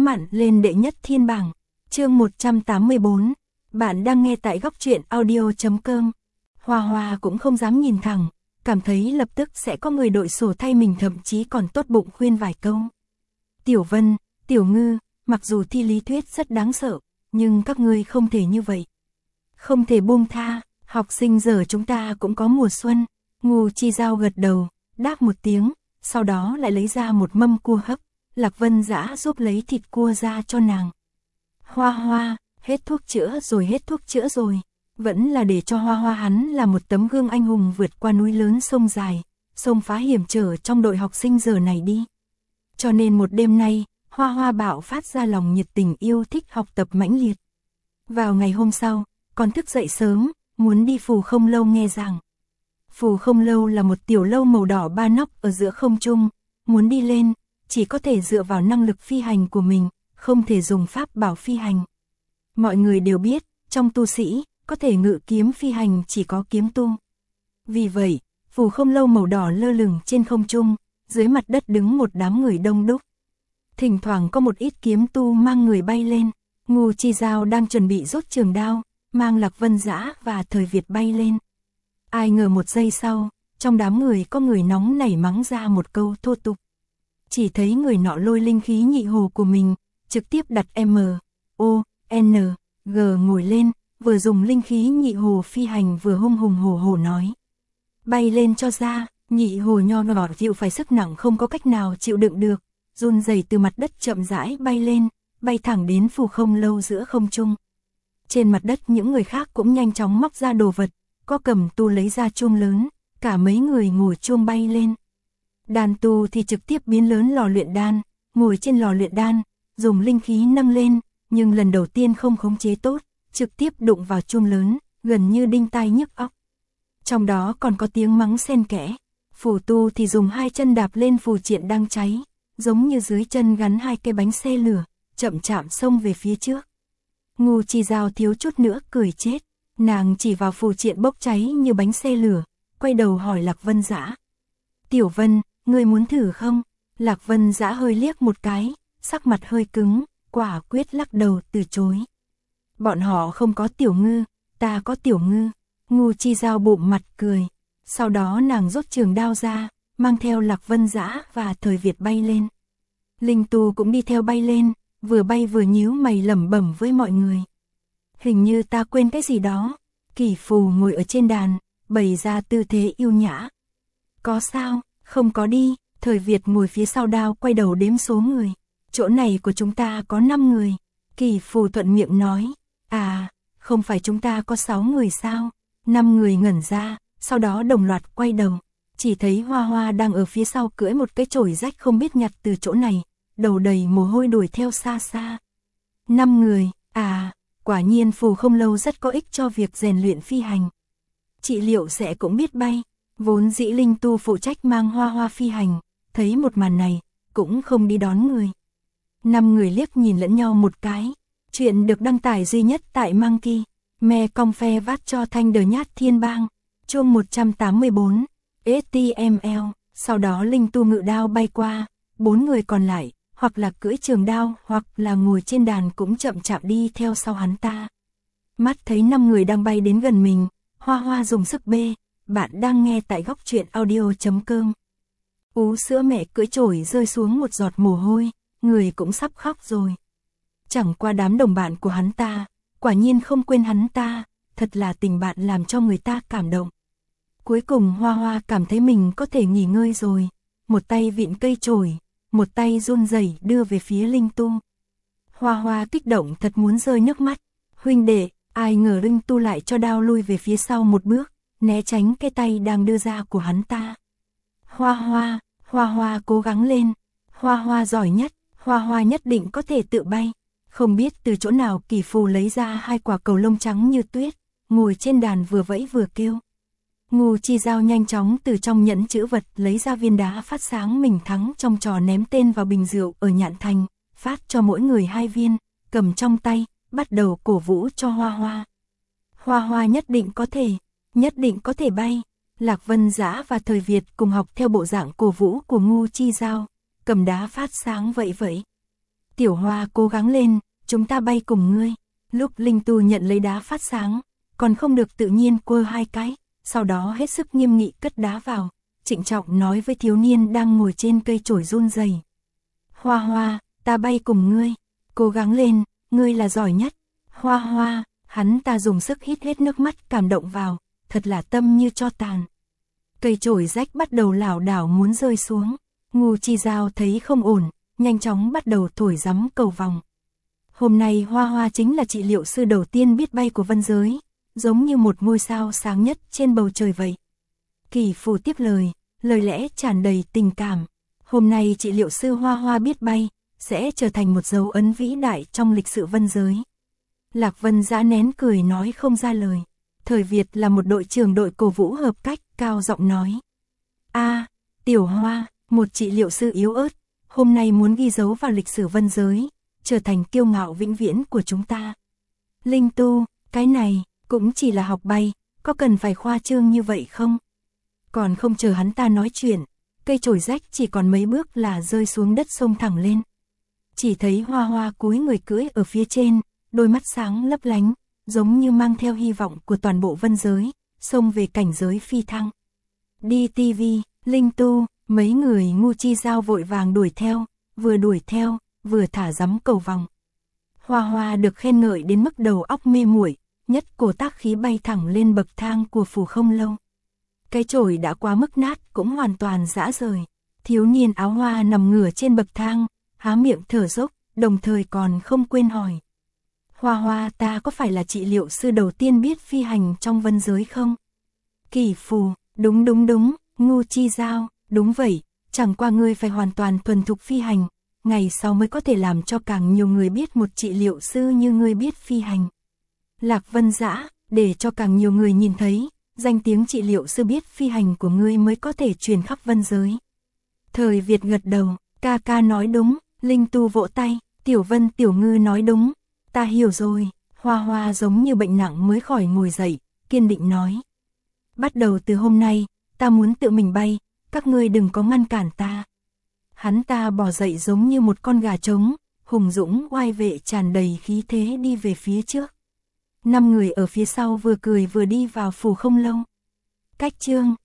nóng mặn lên đệ nhất thiên bảng. Chương 184. Bạn đang nghe tại góc truyện audio.com. Hoa Hoa cũng không dám nhìn thẳng, cảm thấy lập tức sẽ có người đội sổ thay mình, thậm chí còn tốt bụng khuyên vài câu. Tiểu Vân, Tiểu Ngư, mặc dù thi lý thuyết rất đáng sợ, nhưng các ngươi không thể như vậy. Không thể buông tha, học sinh giờ chúng ta cũng có mùa xuân. Ngô Chi Giao gật đầu, đáp một tiếng, sau đó lại lấy ra một mâm cua hấp. Lạc Vân Dã giúp lấy thịt cua ra cho nàng. Hoa Hoa, hết thuốc chữa rồi, hết thuốc chữa rồi. Vẫn là để cho Hoa Hoa hắn là một tấm gương anh hùng vượt qua núi lớn sông dài, sông phá hiểm trở trong đội học sinh giờ này đi. Cho nên một đêm nay, Hoa Hoa bạo phát ra lòng nhiệt tình yêu thích học tập mãnh liệt. Vào ngày hôm sau, còn thức dậy sớm, muốn đi Phù Không Lâu nghe giảng. Phù Không Lâu là một tiểu lâu màu đỏ ba nóc ở giữa không trung, muốn đi lên, chỉ có thể dựa vào năng lực phi hành của mình, không thể dùng pháp bảo phi hành. Mọi người đều biết, trong tu sĩ, có thể ngự kiếm phi hành chỉ có kiếm tu. Vì vậy, Phù Không Lâu màu đỏ lơ lửng trên không trung, dưới mặt đất đứng một đám người đông đúc. Thỉnh thoảng có một ít kiếm tu mang người bay lên. Ngô Chi Giao đang chuẩn bị rút trường đao, mang Lạc Vân Dã và Thời Việt bay lên. Ai ngờ một giây sau, trong đám người có người nóng nảy mắng ra một câu thô tục. Chỉ thấy người nọ lôi linh khí nhị hồ của mình, trực tiếp đặt M-O-N-G ngồi lên, vừa dùng linh khí nhị hồ phi hành vừa hung hùng hổ hổ nói. Bay lên cho ra, nhị hồ nho nhỏ chịu phải sức nặng không có cách nào chịu đựng được, run rẩy từ mặt đất chậm rãi bay lên, bay thẳng đến Phù Không Lâu giữa không trung. Trên mặt đất những người khác cũng nhanh chóng móc ra đồ vật, có cầm tu lấy ra chuông lớn, cả mấy người ngồi chuông bay lên. Đan tu thì trực tiếp biến lớn lò luyện đan, ngồi trên lò luyện đan, dùng linh khí nâng lên, nhưng lần đầu tiên không khống chế tốt, trực tiếp đụng vào chuông lớn, gần như đinh tai nhức óc. Trong đó còn có tiếng mắng xen kẽ. Phù tu thì dùng hai chân đạp lên phù triện đang cháy, giống như dưới chân gắn hai cái bánh xe lửa, chậm chạm xông về phía trước. Ngô Chi Giao thiếu chút nữa cười chết, nàng chỉ vào phù triện bốc cháy như bánh xe lửa, quay đầu hỏi Lạc Vân Dã. Tiểu Vân, ngươi muốn thử không? Lạc Vân Dã hơi liếc một cái, sắc mặt hơi cứng, quả quyết lắc đầu từ chối. Bọn họ không có Tiểu Ngư, ta có Tiểu Ngư. Ngô Chi Giao bụng mặt cười, sau đó nàng rút trường đao ra, mang theo Lạc Vân Dã và Thời Việt bay lên. Linh Tu cũng đi theo bay lên, vừa bay vừa nhíu mày lẩm bẩm với mọi người. Hình như ta quên cái gì đó. Kỷ Phù ngồi ở trên đàn, bày ra tư thế yêu nhã. Có sao? Không có đi. Thời Việt ngồi phía sau đao quay đầu đếm số người. Chỗ này của chúng ta có 5 người. Kỷ Phù thuận miệng nói. À, không phải chúng ta có 6 người sao? 5 người ngẩn ra, sau đó đồng loạt quay đầu. Chỉ thấy Hoa Hoa đang ở phía sau cưỡi một cái chổi rách không biết nhặt từ chỗ này, đầu đầy mồ hôi đuổi theo xa xa. 5 người, à, quả nhiên Phù Không Lâu rất có ích cho việc rèn luyện phi hành. Chị Liệu sẽ cũng biết bay, vốn dĩ Linh Tu phụ trách mang Hoa Hoa phi hành, thấy một màn này, cũng không đi đón người. 5 người liếc nhìn lẫn nhau một cái, chuyện được đăng tải duy nhất tại Monkey, me cong phe vát cho thanh đờ nhát thiên bang, chương 184, HTML, sau đó Linh Tu ngự đao bay qua, 4 người còn lại, hoặc là cưỡi trường đao, hoặc là ngồi trên đàn cũng chậm chạp đi theo sau hắn ta. Mắt thấy 5 người đang bay đến gần mình, Hoa Hoa dùng sức bê, bạn đang nghe tại góc truyện audio.com. Ú sữa mẹ cưỡi chổi rơi xuống một giọt mồ hôi, người cũng sắp khóc rồi. Chẳng qua đám đồng bạn của hắn ta, quả nhiên không quên hắn ta, thật là tình bạn làm cho người ta cảm động. Cuối cùng Hoa Hoa cảm thấy mình có thể nghỉ ngơi rồi, một tay vịn cây chổi, một tay run rẩy đưa về phía Linh Tu. Hoa Hoa kích động thật muốn rơi nước mắt. Huynh đệ, ai ngờ Linh Tu lại cho đao lui về phía sau một bước, né tránh cái tay đang đưa ra của hắn ta. Hoa Hoa cố gắng lên. Hoa Hoa giỏi nhất, Hoa Hoa nhất định có thể tự bay. Không biết từ chỗ nào Kỷ Phù lấy ra 2 quả cầu lông trắng như tuyết, ngồi trên đàn vừa vẫy vừa kêu. Ngô Chi Giao nhanh chóng từ trong nhẫn chữ vật lấy ra viên đá phát sáng mình thắng trong trò ném tên vào bình rượu ở Nhạn Thành, phát cho mỗi người 2 viên, cầm trong tay, bắt đầu cổ vũ cho Hoa Hoa. Hoa Hoa nhất định có thể bay. Lạc Vân Dã và Thời Việt cùng học theo bộ dạng cổ vũ của Ngô Chi Giao, cầm đá phát sáng vậy vậy. Tiểu Hoa cố gắng lên, chúng ta bay cùng ngươi. Lúc Linh Tu nhận lấy đá phát sáng, còn không được tự nhiên quơ 2 cái, sau đó hết sức nghiêm nghị cất đá vào, trịnh trọng nói với thiếu niên đang ngồi trên cây chổi run rẩy. Hoa Hoa, ta bay cùng ngươi, cố gắng lên, ngươi là giỏi nhất. Hoa Hoa, hắn ta dùng sức hít hết nước mắt cảm động vào, thật là tâm như tro tàn. Cây chổi rách bắt đầu lảo đảo muốn rơi xuống, Ngô Chi Giao thấy không ổn, nhanh chóng bắt đầu thổi giấm cầu vòng. Hôm nay Hoa Hoa chính là trị liệu sư đầu tiên biết bay của vân giới, giống như một ngôi sao sáng nhất trên bầu trời vậy. Kỳ Phù tiếp lời lẽ tràn đầy tình cảm. Hôm nay trị liệu sư Hoa Hoa biết bay, sẽ trở thành một dấu ấn vĩ đại trong lịch sử vân giới. Lạc Vân Dã nén cười nói không ra lời. Thời Việt là một đội trưởng đội cổ vũ hợp cách, cao giọng nói. Tiểu Hoa, một trị liệu sư yếu ớt, hôm nay muốn ghi dấu vào lịch sử vân giới, trở thành kiêu ngạo vĩnh viễn của chúng ta. Linh Tu, cái này, cũng chỉ là học bay, có cần phải khoa trương như vậy không? Còn không chờ hắn ta nói chuyện, cây chổi rách chỉ còn mấy bước là rơi xuống đất xông thẳng lên. Chỉ thấy Hoa Hoa cúi người cưỡi ở phía trên, đôi mắt sáng lấp lánh, giống như mang theo hy vọng của toàn bộ vân giới, xông về cảnh giới phi thăng. Đi TV, Linh Tu, mấy người Ngô Chi Giao vội vàng đuổi theo, vừa thả giấm cầu vòng. Hoa Hoa được khen ngợi đến mức đầu óc mê muội, nhất cổ tác khí bay thẳng lên bậc thang của Phù Không Lâu. Cái chổi đã quá mức nát cũng hoàn toàn rã rời. Thiếu niên áo hoa nằm ngửa trên bậc thang, há miệng thở dốc, đồng thời còn không quên hỏi. Hoa Hoa, ta có phải là trị liệu sư đầu tiên biết phi hành trong vân giới không? Kỳ Phù, đúng, Ngô Chi Giao, đúng vậy, chẳng qua ngươi phải hoàn toàn thuần thục phi hành, ngày sau mới có thể làm cho càng nhiều người biết một trị liệu sư như ngươi biết phi hành. Lạc Vân Dã, để cho càng nhiều người nhìn thấy, danh tiếng trị liệu sư biết phi hành của ngươi mới có thể truyền khắp vân giới. Thời Việt gật đầu, ca ca nói đúng. Linh Tu vỗ tay, Tiểu Vân Tiểu Ngư nói đúng, ta hiểu rồi. Hoa Hoa giống như bệnh nặng mới khỏi ngồi dậy, kiên định nói. Bắt đầu từ hôm nay, ta muốn tự mình bay, các ngươi đừng có ngăn cản ta. Hắn ta bò dậy giống như một con gà trống, hùng dũng oai vệ tràn đầy khí thế đi về phía trước. 5 người ở phía sau vừa cười vừa đi vào Phù Không Lâu. Cách chương